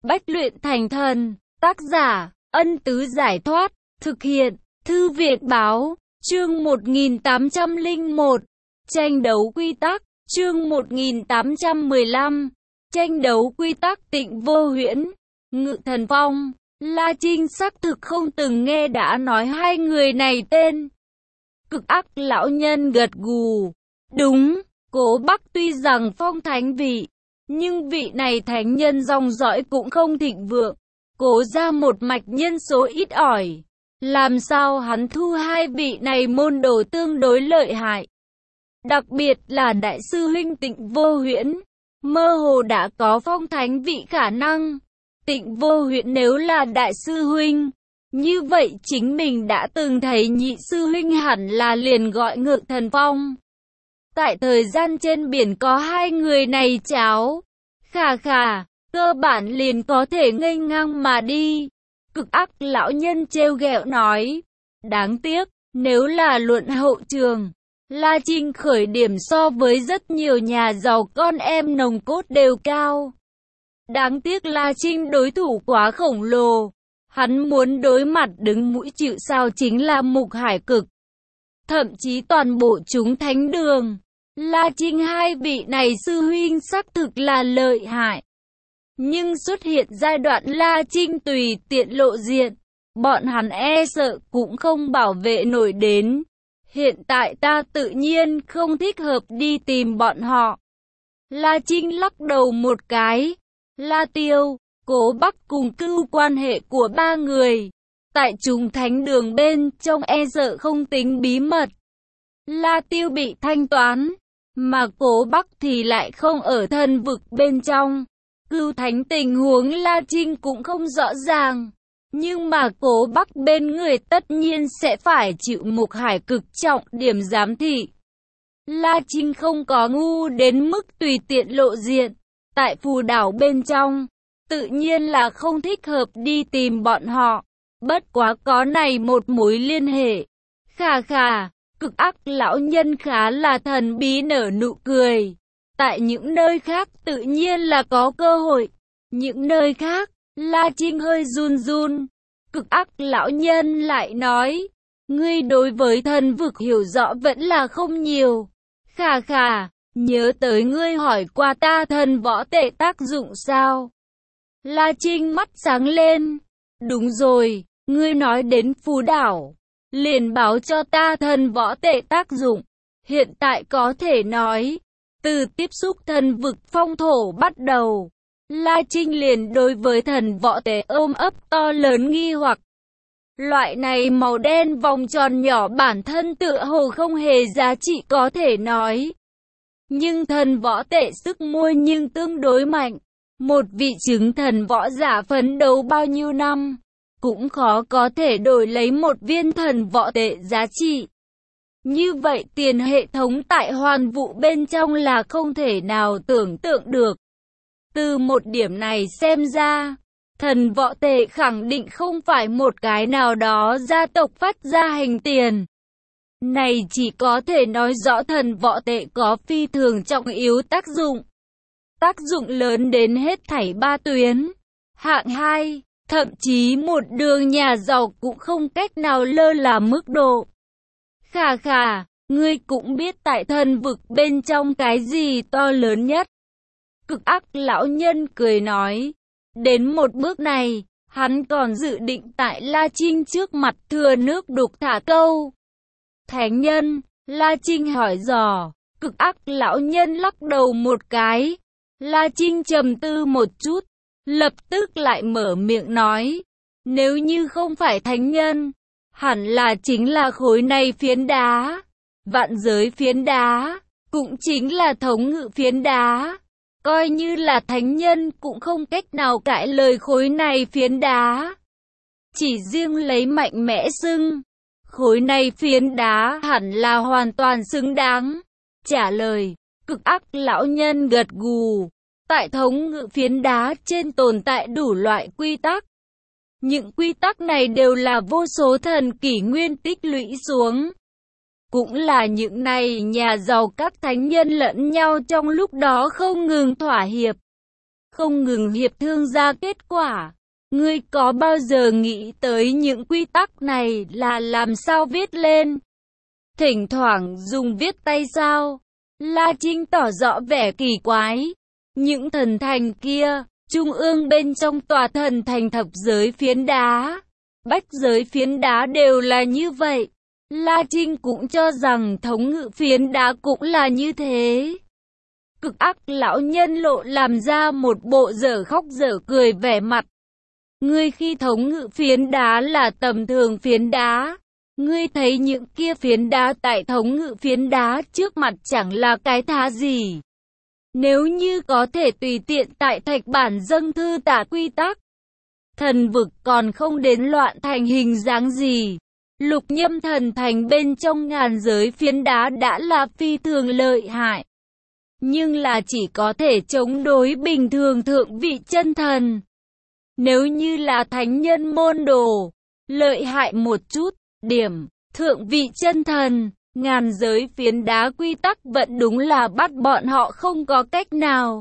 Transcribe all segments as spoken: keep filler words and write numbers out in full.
Bách luyện thành thần. Tác giả, Ân Tứ Giải Thoát. Thực hiện, Thư Việt Báo. Chương một nghìn tám trăm lẻ một. Tranh đấu quy tắc. Chương một nghìn tám trăm mười lăm. Tranh đấu quy tắc Tịnh Vô Huyễn. Ngự Thần Phong. La Trinh xác thực không từng nghe đã nói hai người này tên. Cực Ác lão nhân gật gù. Đúng, Cố Bắc tuy rằng phong thánh vị, nhưng vị này thánh nhân dòng dõi cũng không thịnh vượng. Cố ra một mạch nhân số ít ỏi. Làm sao hắn thu hai vị này môn đồ tương đối lợi hại. Đặc biệt là đại sư huynh Tịnh Vô Huyễn, mơ hồ đã có phong thánh vị khả năng. Tịnh Vô Huyễn nếu là đại sư huynh, như vậy chính mình đã từng thấy nhị sư huynh hẳn là liền gọi Ngự Thần Phong. Tại thời gian trên biển có hai người này cháo, khà khà, cơ bản liền có thể nghênh ngang mà đi. Cực Ác lão nhân trêu ghẹo nói, đáng tiếc, nếu là luận hậu trường, La Trinh khởi điểm so với rất nhiều nhà giàu con em nòng cốt đều cao. Đáng tiếc La Trinh đối thủ quá khổng lồ, hắn muốn đối mặt đứng mũi chịu sào chính là Mục Hải Cực. Thậm chí toàn bộ chúng thánh đường, La Trinh hai vị này sư huynh xác thực là lợi hại. Nhưng xuất hiện giai đoạn La Trinh tùy tiện lộ diện, bọn hắn e sợ cũng không bảo vệ nổi đến. Hiện tại ta tự nhiên không thích hợp đi tìm bọn họ. La Trinh lắc đầu một cái. La Tiêu, Cố Bắc cùng Cưu quan hệ của ba người, tại chúng thánh đường bên trong e sợ không tính bí mật. La Tiêu bị thanh toán, mà Cố Bắc thì lại không ở thân vực bên trong. Cưu thánh tình huống La Trinh cũng không rõ ràng, nhưng mà Cố Bắc bên người tất nhiên sẽ phải chịu Mục Hải Cực trọng điểm giám thị. La Trinh không có ngu đến mức tùy tiện lộ diện. Tại phù đảo bên trong, tự nhiên là không thích hợp đi tìm bọn họ. Bất quá có này một mối liên hệ. Khà khà, Cực Ác lão nhân khá là thần bí nở nụ cười. Tại những nơi khác tự nhiên là có cơ hội. Những nơi khác, La Trinh hơi run run. Cực Ác lão nhân lại nói, ngươi đối với thần vực hiểu rõ vẫn là không nhiều. Khà khà, nhớ tới ngươi hỏi qua ta thần võ tệ tác dụng sao? La Trinh mắt sáng lên. Đúng rồi, ngươi nói đến phù đảo, liền báo cho ta thần võ tệ tác dụng. Hiện tại có thể nói, từ tiếp xúc thần vực phong thổ bắt đầu, La Trinh liền đối với thần võ tệ ôm ấp to lớn nghi hoặc. Loại này màu đen vòng tròn nhỏ bản thân tựa hồ không hề giá trị có thể nói. Nhưng thần võ tệ sức mua nhưng tương đối mạnh. Một vị chứng thần võ giả phấn đấu bao nhiêu năm, cũng khó có thể đổi lấy một viên thần võ tệ giá trị. Như vậy tiền hệ thống tại hoàn vũ bên trong là không thể nào tưởng tượng được. Từ một điểm này xem ra, thần võ tệ khẳng định không phải một cái nào đó gia tộc phát ra hành tiền. Này chỉ có thể nói rõ thần võ tệ có phi thường trọng yếu tác dụng. Tác dụng lớn đến hết thảy ba tuyến. Hạng hai, thậm chí một đường nhà giàu cũng không cách nào lơ là mức độ. Khà khà, ngươi cũng biết tại thần vực bên trong cái gì to lớn nhất. Cực Ác lão nhân cười nói. Đến một bước này, hắn còn dự định tại La Trinh trước mặt thừa nước đục thả câu. Thánh nhân, La Trinh hỏi dò. Cực Ác lão nhân lắc đầu một cái. La Trinh trầm tư một chút, lập tức lại mở miệng nói. Nếu như không phải thánh nhân, hẳn là chính là khối này phiến đá. Vạn giới phiến đá, cũng chính là thống ngự phiến đá. Coi như là thánh nhân cũng không cách nào cãi lời khối này phiến đá. Chỉ riêng lấy mạnh mẽ xưng, khối này phiến đá hẳn là hoàn toàn xứng đáng. Trả lời, Cực Ác lão nhân gật gù. Tại thống ngự phiến đá trên tồn tại đủ loại quy tắc. Những quy tắc này đều là vô số thần kỷ nguyên tích lũy xuống. Cũng là những này nhà giàu các thánh nhân lẫn nhau trong lúc đó không ngừng thỏa hiệp. không ngừng hiệp thương ra kết quả. Ngươi có bao giờ nghĩ tới những quy tắc này là làm sao viết lên? Thỉnh thoảng dùng viết tay sao? La Trinh tỏ rõ vẻ kỳ quái. Những thần thành kia, trung ương bên trong tòa thần thành thập giới phiến đá, bách giới phiến đá đều là như vậy. La Trinh cũng cho rằng thống ngự phiến đá cũng là như thế. Cực ác lão nhân lộ làm ra một bộ dở khóc dở cười vẻ mặt. Ngươi khi thống ngự phiến đá là tầm thường phiến đá. Ngươi thấy những kia phiến đá tại thống ngự phiến đá trước mặt chẳng là cái thá gì. Nếu như có thể tùy tiện tại thạch bản dâng thư tả quy tắc, thần vực còn không đến loạn thành hình dáng gì. Lục nhâm thần thành bên trong ngàn giới phiến đá đã là phi thường lợi hại. Nhưng là chỉ có thể chống đối bình thường thượng vị chân thần. Nếu như là thánh nhân môn đồ, lợi hại một chút, điểm, thượng vị chân thần, ngàn giới phiến đá quy tắc vẫn đúng là bắt bọn họ không có cách nào.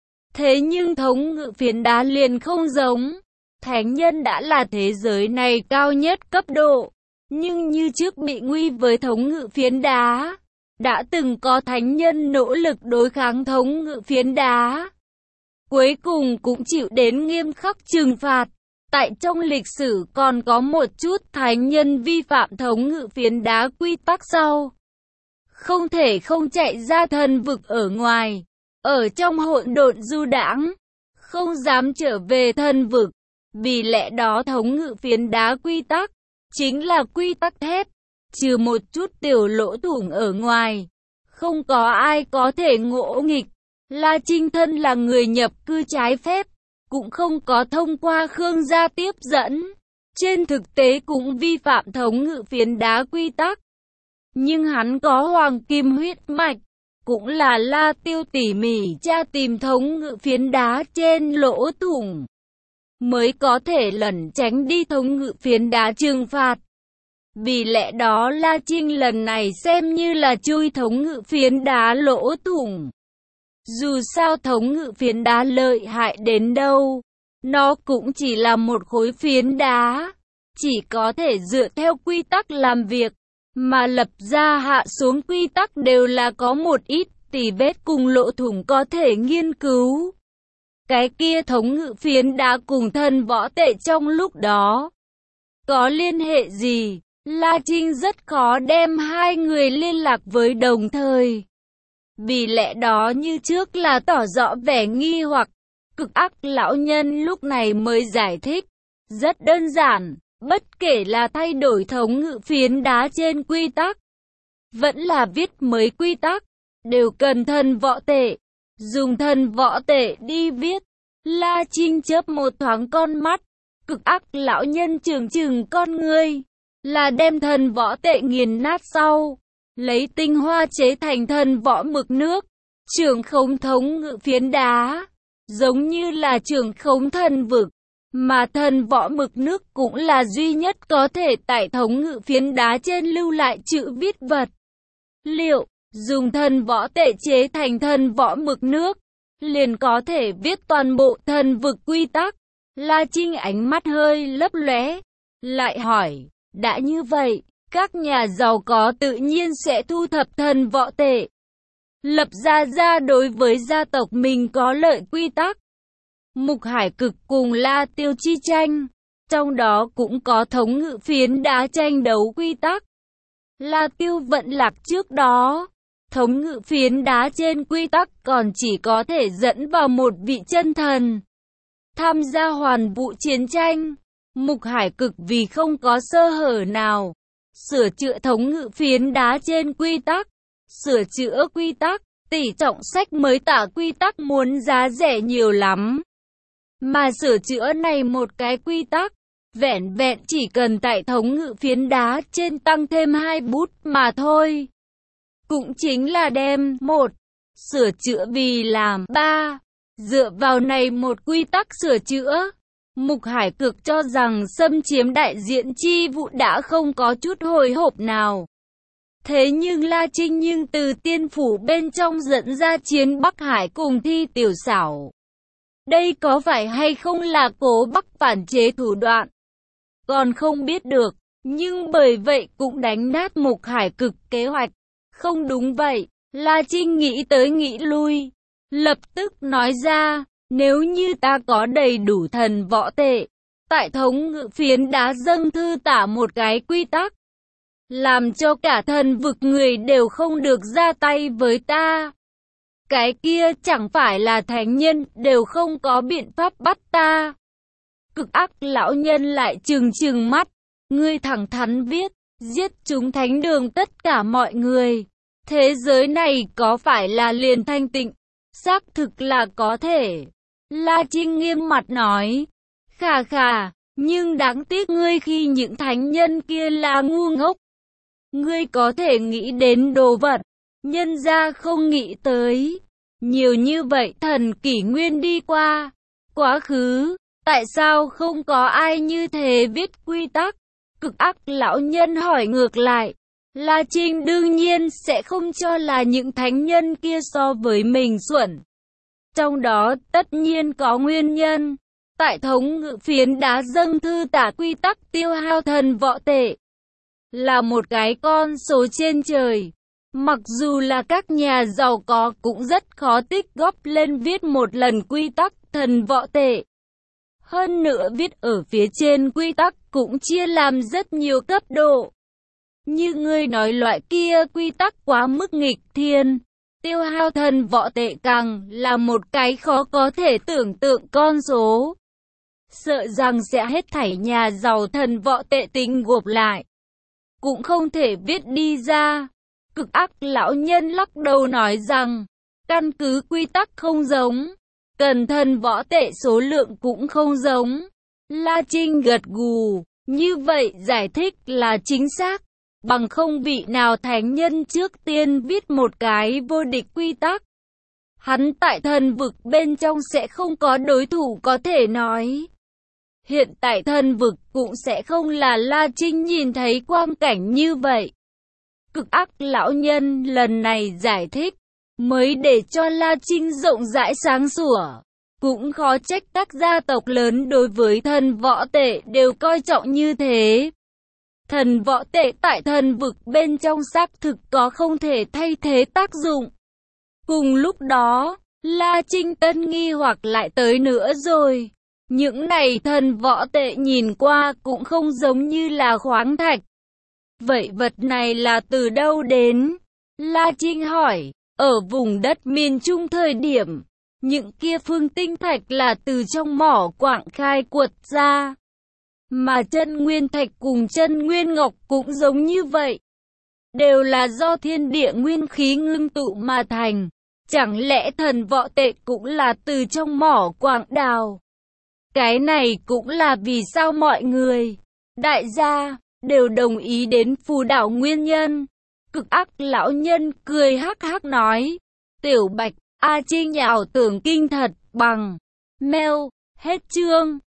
Thế nhưng thống ngự phiến đá liền không giống. Thánh nhân đã là thế giới này cao nhất cấp độ. Nhưng như trước bị nguy với thống ngự phiến đá. Đã từng có thánh nhân nỗ lực đối kháng thống ngự phiến đá. Cuối cùng cũng chịu đến nghiêm khắc trừng phạt. Tại trong lịch sử còn có một chút thánh nhân vi phạm thống ngự phiến đá quy tắc sau. Không thể không chạy ra thần vực ở ngoài. Ở trong hỗn độn du đãng. Không dám trở về thần vực. Vì lẽ đó thống ngự phiến đá quy tắc chính là quy tắc thép, trừ một chút tiểu lỗ thủng ở ngoài, không có ai có thể ngỗ nghịch. La Trinh thân là người nhập cư trái phép, cũng không có thông qua Khương gia tiếp dẫn, trên thực tế cũng vi phạm thống ngự phiến đá quy tắc. Nhưng hắn có hoàng kim huyết mạch, cũng là La Tiêu tỉ mỉ tra tìm thống ngự phiến đá trên lỗ thủng, mới có thể lẩn tránh đi thống ngự phiến đá trừng phạt. Vì lẽ đó La Trinh lần này xem như là chui thống ngự phiến đá lỗ thủng. Dù sao thống ngự phiến đá lợi hại đến đâu, nó cũng chỉ là một khối phiến đá, chỉ có thể dựa theo quy tắc làm việc, mà lập ra hạ xuống quy tắc đều là có một ít tỉ vết cùng lỗ thủng có thể nghiên cứu. Cái kia thống ngự phiến đá cùng thần võ tệ trong lúc đó có liên hệ gì? La Trinh rất khó đem hai người liên lạc với đồng thời. Vì lẽ đó như trước là tỏ rõ vẻ nghi hoặc. Cực ác lão nhân lúc này mới giải thích. Rất đơn giản, bất kể là thay đổi thống ngự phiến đá trên quy tắc, vẫn là viết mới quy tắc, đều cần thần võ tệ. Dùng thần võ tệ đi viết. La Trinh chớp một thoáng con mắt. Cực ác lão nhân trừng trừng con ngươi, là đem thần võ tệ nghiền nát sau, lấy tinh hoa chế thành thần võ mực nước, trưởng khống thống ngự phiến đá, giống như là trưởng khống thần vực, mà thần võ mực nước cũng là duy nhất có thể tại thống ngự phiến đá trên lưu lại chữ viết vật. Liệu, dùng thần võ tệ chế thành thần võ mực nước, liền có thể viết toàn bộ thần vực quy tắc? La Trinh ánh mắt hơi lấp lóe, lại hỏi, đã như vậy, các nhà giàu có tự nhiên sẽ thu thập thần võ tệ, lập ra ra đối với gia tộc mình có lợi quy tắc. Mục Hải Cực cùng La Tiêu chi tranh, trong đó cũng có thống ngự phiến đá tranh đấu quy tắc. La Tiêu vận lạc trước đó, thống ngự phiến đá trên quy tắc còn chỉ có thể dẫn vào một vị chân thần tham gia hoàn vụ chiến tranh. Mục Hải Cực vì không có sơ hở nào, sửa chữa thống ngự phiến đá trên quy tắc, sửa chữa quy tắc, tỷ trọng sách mới tả quy tắc muốn giá rẻ nhiều lắm. Mà sửa chữa này một cái quy tắc, vẹn vẹn chỉ cần tại thống ngự phiến đá trên tăng thêm hai bút mà thôi. Cũng chính là đem một, sửa chữa vì làm ba. Dựa vào này một quy tắc sửa chữa, Mục Hải Cực cho rằng xâm chiếm đại diện chi vụ đã không có chút hồi hộp nào. Thế nhưng La Trinh nhưng từ tiên phủ bên trong dẫn ra chiến Bắc Hải cùng Thi Tiểu Xảo, Đây có phải hay không là cố Bắc phản chế thủ đoạn? Còn không biết được, nhưng bởi vậy cũng đánh nát Mục Hải Cực kế hoạch. Không đúng vậy, La Trinh nghĩ tới nghĩ lui, lập tức nói ra, nếu như ta có đầy đủ thần võ tệ, tại thống ngự phiến đã dâng thư tả một cái quy tắc, làm cho cả thần vực người đều không được ra tay với ta. Cái kia chẳng phải là thánh nhân đều không có biện pháp bắt ta. Cực ác lão nhân lại trừng trừng mắt, ngươi thẳng thắn viết, giết chúng thánh đường tất cả mọi người. Thế giới này có phải là liền thanh tịnh? Xác thực là có thể. La Trinh nghiêm mặt nói, khà khà, nhưng đáng tiếc ngươi khi những thánh nhân kia là ngu ngốc. Ngươi có thể nghĩ đến đồ vật, nhân ra không nghĩ tới. Nhiều như vậy thần kỷ nguyên đi qua, quá khứ, tại sao không có ai như thế viết quy tắc? Cực ác lão nhân hỏi ngược lại. La Trinh đương nhiên sẽ không cho là những thánh nhân kia so với mình xuẩn. Trong đó tất nhiên có nguyên nhân. Tại thống ngự phiến đã dâng thư tả quy tắc tiêu hao thần võ tệ, là một cái con số trên trời. Mặc dù là các nhà giàu có cũng rất khó tích góp lên viết một lần quy tắc thần võ tệ. Hơn nữa viết ở phía trên quy tắc cũng chia làm rất nhiều cấp độ. Như ngươi nói loại kia quy tắc quá mức nghịch thiên, tiêu hao thần võ tệ càng là một cái khó có thể tưởng tượng con số. Sợ rằng sẽ hết thảy nhà giàu thần võ tệ tính gộp lại, cũng không thể viết đi ra. Cực ác lão nhân lắc đầu nói rằng, căn cứ quy tắc không giống, cần thần võ tệ số lượng cũng không giống. La Trinh gật gù, như vậy giải thích là chính xác. Bằng không vị nào thánh nhân trước tiên viết một cái vô địch quy tắc, hắn tại thần vực bên trong sẽ không có đối thủ có thể nói. Hiện tại thần vực cũng sẽ không là La Trinh nhìn thấy quang cảnh như vậy. Cực ác lão nhân lần này giải thích, mới để cho La Trinh rộng rãi sáng sủa. Cũng khó trách các gia tộc lớn đối với thần võ tệ đều coi trọng như thế. Thần võ tệ tại thần vực bên trong xác thực có không thể thay thế tác dụng. Cùng lúc đó, La Trinh tân nghi hoặc lại tới nữa rồi. Những này thần võ tệ nhìn qua cũng không giống như là khoáng thạch. Vậy vật này là từ đâu đến? La Trinh hỏi, ở vùng đất miền Trung thời điểm, những kia phương tinh thạch là từ trong mỏ quặng khai quật ra. Mà chân nguyên thạch cùng chân nguyên ngọc cũng giống như vậy. Đều là do thiên địa nguyên khí ngưng tụ mà thành. Chẳng lẽ thần võ tệ cũng là từ trong mỏ quặng đào? Cái này cũng là vì sao mọi người, đại gia, đều đồng ý đến phù đảo nguyên nhân. Cực ác lão nhân cười hắc hắc nói, Tiểu Bạch, A Trinh ảo tưởng kinh thật, bằng, mail, hết chương.